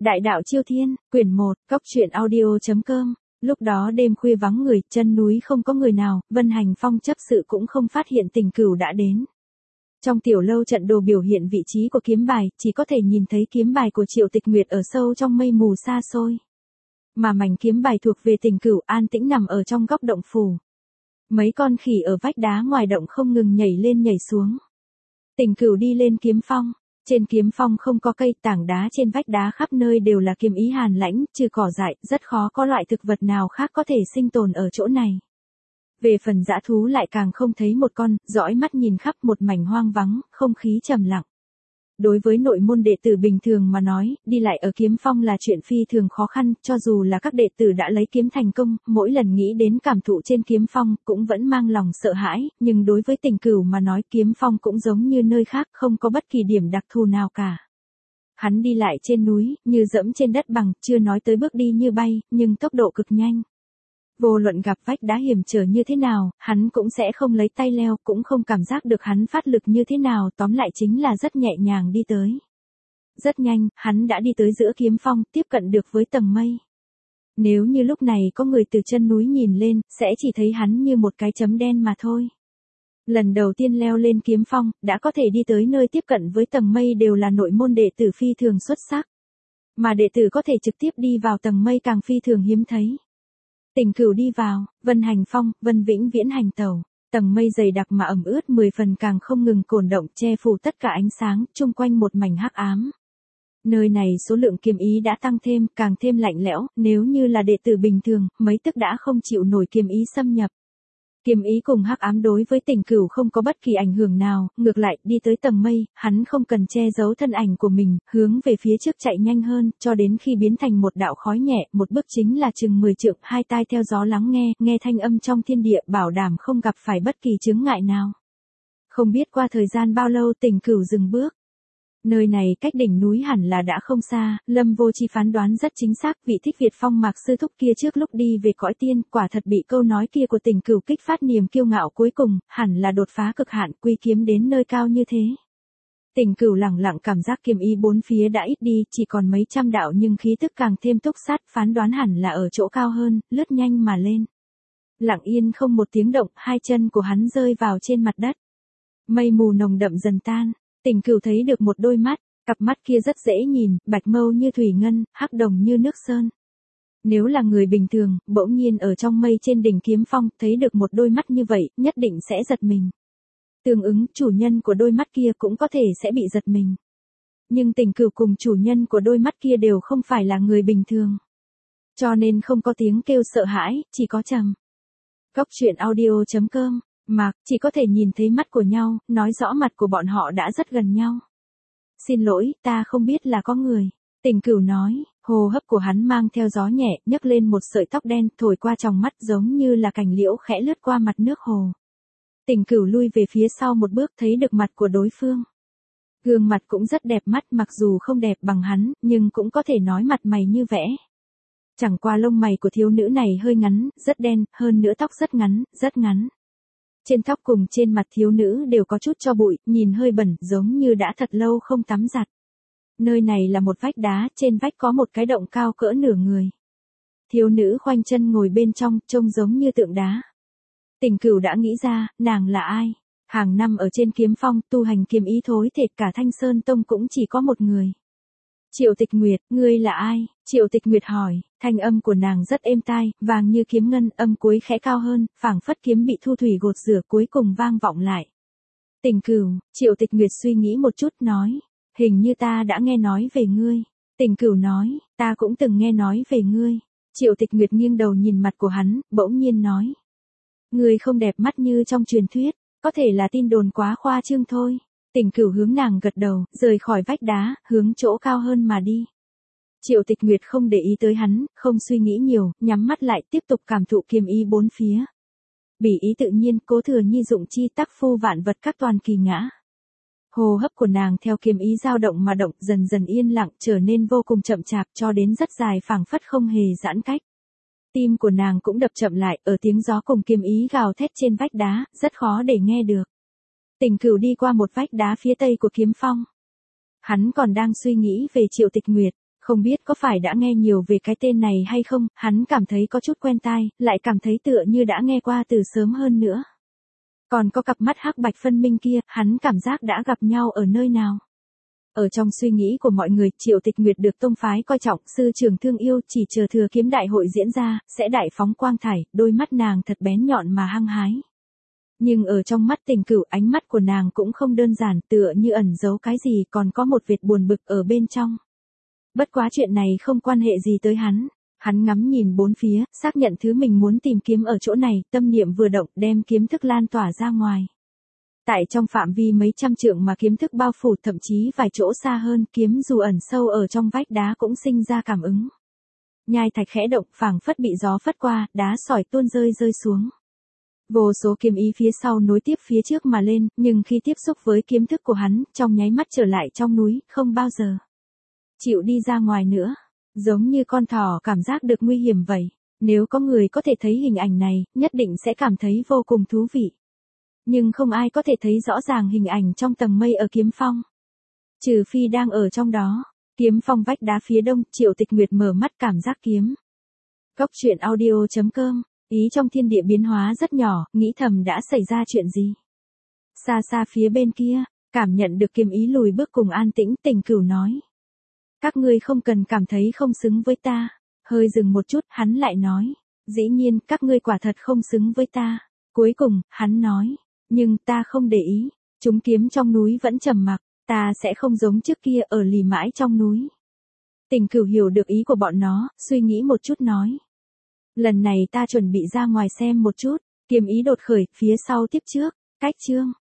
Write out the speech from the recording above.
Đại đạo Chiêu Thiên, quyển 1, Cóc truyện audio.com. Lúc đó đêm khuya vắng người, chân núi không có người nào, Vân Hành Phong chấp sự cũng không phát hiện Tình Cửu đã đến. Trong tiểu lâu trận đồ biểu hiện vị trí của kiếm bài, chỉ có thể nhìn thấy kiếm bài của Triệu Tịch Nguyệt ở sâu trong mây mù xa xôi. Mà mảnh kiếm bài thuộc về Tình Cửu an tĩnh nằm ở trong góc động phủ. Mấy con khỉ ở vách đá ngoài động không ngừng nhảy lên nhảy xuống. Tình Cửu đi lên kiếm phong. Trên kiếm phong không có cây, tảng đá trên vách đá khắp nơi đều là kiếm ý hàn lãnh, trừ cỏ dại, rất khó có loại thực vật nào khác có thể sinh tồn ở chỗ này. Về phần dã thú lại càng không thấy một con, dõi mắt nhìn khắp một mảnh hoang vắng, không khí trầm lặng. Đối với nội môn đệ tử bình thường mà nói, đi lại ở kiếm phong là chuyện phi thường khó khăn, cho dù là các đệ tử đã lấy kiếm thành công, mỗi lần nghĩ đến cảm thụ trên kiếm phong, cũng vẫn mang lòng sợ hãi, nhưng đối với Tình Cửu mà nói kiếm phong cũng giống như nơi khác, không có bất kỳ điểm đặc thù nào cả. Hắn đi lại trên núi, như dẫm trên đất bằng, chưa nói tới bước đi như bay, nhưng tốc độ cực nhanh. Vô luận gặp vách đá hiểm trở như thế nào, hắn cũng sẽ không lấy tay leo, cũng không cảm giác được hắn phát lực như thế nào, tóm lại chính là rất nhẹ nhàng đi tới. Rất nhanh, hắn đã đi tới giữa kiếm phong, tiếp cận được với tầng mây. Nếu như lúc này có người từ chân núi nhìn lên, sẽ chỉ thấy hắn như một cái chấm đen mà thôi. Lần đầu tiên leo lên kiếm phong, đã có thể đi tới nơi tiếp cận với tầng mây đều là nội môn đệ tử phi thường xuất sắc. Mà đệ tử có thể trực tiếp đi vào tầng mây càng phi thường hiếm thấy. Tình Cửu đi vào, Vân Hành Phong, Vân Vĩnh Viễn hành tẩu, tầng mây dày đặc mà ẩm ướt 10 phần càng không ngừng cồn động che phủ tất cả ánh sáng, chung quanh một mảnh hắc ám. Nơi này số lượng kiếm ý đã tăng thêm, càng thêm lạnh lẽo, nếu như là đệ tử bình thường, mấy tức đã không chịu nổi kiếm ý xâm nhập. Kiếm ý cùng hắc ám đối với Tình Cửu không có bất kỳ ảnh hưởng nào, ngược lại, đi tới tầng mây, hắn không cần che giấu thân ảnh của mình, hướng về phía trước chạy nhanh hơn, cho đến khi biến thành một đạo khói nhẹ, một bước chính là chừng 10 trượng, hai tai theo gió lắng nghe thanh âm trong thiên địa, bảo đảm không gặp phải bất kỳ chướng ngại nào. Không biết qua thời gian bao lâu Tình Cửu dừng bước. Nơi này cách đỉnh núi hẳn là đã không xa, Lâm Vô Chi phán đoán rất chính xác, vị Thích Việt Phong Mạc sư thúc kia trước lúc đi về cõi tiên, quả thật bị câu nói kia của Tình Cửu kích phát niềm kiêu ngạo cuối cùng, hẳn là đột phá cực hạn, quy kiếm đến nơi cao như thế. Tình Cửu lẳng lặng cảm giác kiếm ý bốn phía đã ít đi, chỉ còn mấy trăm đạo nhưng khí tức càng thêm túc sát, phán đoán hẳn là ở chỗ cao hơn, lướt nhanh mà lên. Lặng yên không một tiếng động, hai chân của hắn rơi vào trên mặt đất. Mây mù nồng đậm dần tan. Tình Cửu thấy được một đôi mắt, cặp mắt kia rất dễ nhìn, bạch mâu như thủy ngân, hắc đồng như nước sơn. Nếu là người bình thường, bỗng nhiên ở trong mây trên đỉnh kiếm phong, thấy được một đôi mắt như vậy, nhất định sẽ giật mình. Tương ứng, chủ nhân của đôi mắt kia cũng có thể sẽ bị giật mình. Nhưng Tình Cửu cùng chủ nhân của đôi mắt kia đều không phải là người bình thường. Cho nên không có tiếng kêu sợ hãi, chỉ có trầm. Cóc truyện audio.com. Mà, chỉ có thể nhìn thấy mắt của nhau, nói rõ mặt của bọn họ đã rất gần nhau. Xin lỗi, ta không biết là có người. Tình Cửu nói, hô hấp của hắn mang theo gió nhẹ, nhấc lên một sợi tóc đen, thổi qua tròng mắt giống như là cành liễu khẽ lướt qua mặt nước hồ. Tình Cửu lui về phía sau một bước thấy được mặt của đối phương. Gương mặt cũng rất đẹp mắt, mặc dù không đẹp bằng hắn, nhưng cũng có thể nói mặt mày như vẽ. Chẳng qua lông mày của thiếu nữ này hơi ngắn, rất đen, hơn nữa tóc rất ngắn, rất ngắn. Trên tóc cùng trên mặt thiếu nữ đều có chút tro bụi, nhìn hơi bẩn, giống như đã thật lâu không tắm giặt. Nơi này là một vách đá, trên vách có một cái động cao cỡ nửa người. Thiếu nữ khoanh chân ngồi bên trong, trông giống như tượng đá. Tình Cửu đã nghĩ ra, nàng là ai? Hàng năm ở trên kiếm phong, tu hành kiếm ý thối thệt cả Thanh Sơn Tông cũng chỉ có một người. Triệu Tịch Nguyệt, ngươi là ai? Triệu Tịch Nguyệt hỏi, thanh âm của nàng rất êm tai, vàng như kiếm ngân, âm cuối khẽ cao hơn, phảng phất kiếm bị thu thủy gột rửa cuối cùng vang vọng lại. Tình Cửu, Triệu Tịch Nguyệt suy nghĩ một chút nói, hình như ta đã nghe nói về ngươi. Tình Cửu nói, ta cũng từng nghe nói về ngươi. Triệu Tịch Nguyệt nghiêng đầu nhìn mặt của hắn, bỗng nhiên nói. Ngươi không đẹp mắt như trong truyền thuyết, có thể là tin đồn quá khoa trương thôi. Tình Cửu hướng nàng gật đầu, rời khỏi vách đá, hướng chỗ cao hơn mà đi. Triệu Tịch Nguyệt không để ý tới hắn, không suy nghĩ nhiều, nhắm mắt lại tiếp tục cảm thụ kiếm ý bốn phía. Bỉ ý tự nhiên, cố thừa nhi dụng chi tắc phu vạn vật các toàn kỳ ngã. Hô hấp của nàng theo kiếm ý dao động mà động, dần dần yên lặng, trở nên vô cùng chậm chạp cho đến rất dài phảng phất không hề giãn cách. Tim của nàng cũng đập chậm lại, ở tiếng gió cùng kiếm ý gào thét trên vách đá, rất khó để nghe được. Tình Cửu đi qua một vách đá phía tây của kiếm phong. Hắn còn đang suy nghĩ về Triệu Tịch Nguyệt, Không biết có phải đã nghe nhiều về cái tên này hay không, hắn cảm thấy có chút quen tai, lại cảm thấy tựa như đã nghe qua từ sớm hơn nữa. Còn có cặp mắt hắc bạch phân minh kia, hắn cảm giác đã gặp nhau ở nơi nào. Ở trong suy nghĩ của mọi người, Triệu Tịch Nguyệt được tông phái coi trọng, sư trưởng thương yêu, chỉ chờ thừa kiếm đại hội diễn ra, sẽ đại phóng quang thải, đôi mắt nàng thật bén nhọn mà hăng hái. Nhưng ở trong mắt Tình Cửu, ánh mắt của nàng cũng không đơn giản, tựa như ẩn giấu cái gì, còn có một vệt buồn bực ở bên trong. Bất quá chuyện này không quan hệ gì tới hắn. Hắn ngắm nhìn bốn phía, xác nhận thứ mình muốn tìm kiếm ở chỗ này, tâm niệm vừa động, đem kiếm thức lan tỏa ra ngoài. Tại trong phạm vi mấy trăm trượng mà kiếm thức bao phủ, thậm chí vài chỗ xa hơn, kiếm dù ẩn sâu ở trong vách đá cũng sinh ra cảm ứng. Nhai thạch khẽ động, phảng phất bị gió phất qua, đá sỏi tuôn rơi xuống. Vô số kiếm ý phía sau nối tiếp phía trước mà lên, nhưng khi tiếp xúc với kiếm thức của hắn, trong nháy mắt trở lại trong núi, không bao giờ chịu đi ra ngoài nữa. Giống như con thỏ cảm giác được nguy hiểm vậy. Nếu có người có thể thấy hình ảnh này, nhất định sẽ cảm thấy vô cùng thú vị. Nhưng không ai có thể thấy rõ ràng hình ảnh trong tầng mây ở kiếm phong. Trừ phi đang ở trong đó. Kiếm phong vách đá phía đông, Triệu Tịch Nguyệt mở mắt cảm giác kiếm. Cốc truyện audio.com. Ý trong thiên địa biến hóa rất nhỏ, nghĩ thầm đã xảy ra chuyện gì. Xa xa phía bên kia, cảm nhận được kiếm ý lùi bước cùng an tĩnh, Tình Cửu nói. Các ngươi không cần cảm thấy không xứng với ta. Hơi dừng một chút, hắn lại nói. Dĩ nhiên, các ngươi quả thật không xứng với ta. Cuối cùng, hắn nói. Nhưng ta không để ý. Chúng kiếm trong núi vẫn trầm mặc. Ta sẽ không giống trước kia ở lì mãi trong núi. Tình Cửu hiểu được ý của bọn nó, suy nghĩ một chút nói. Lần này ta chuẩn bị ra ngoài xem một chút. Kiếm ý đột khởi, phía sau tiếp trước. Cách chương.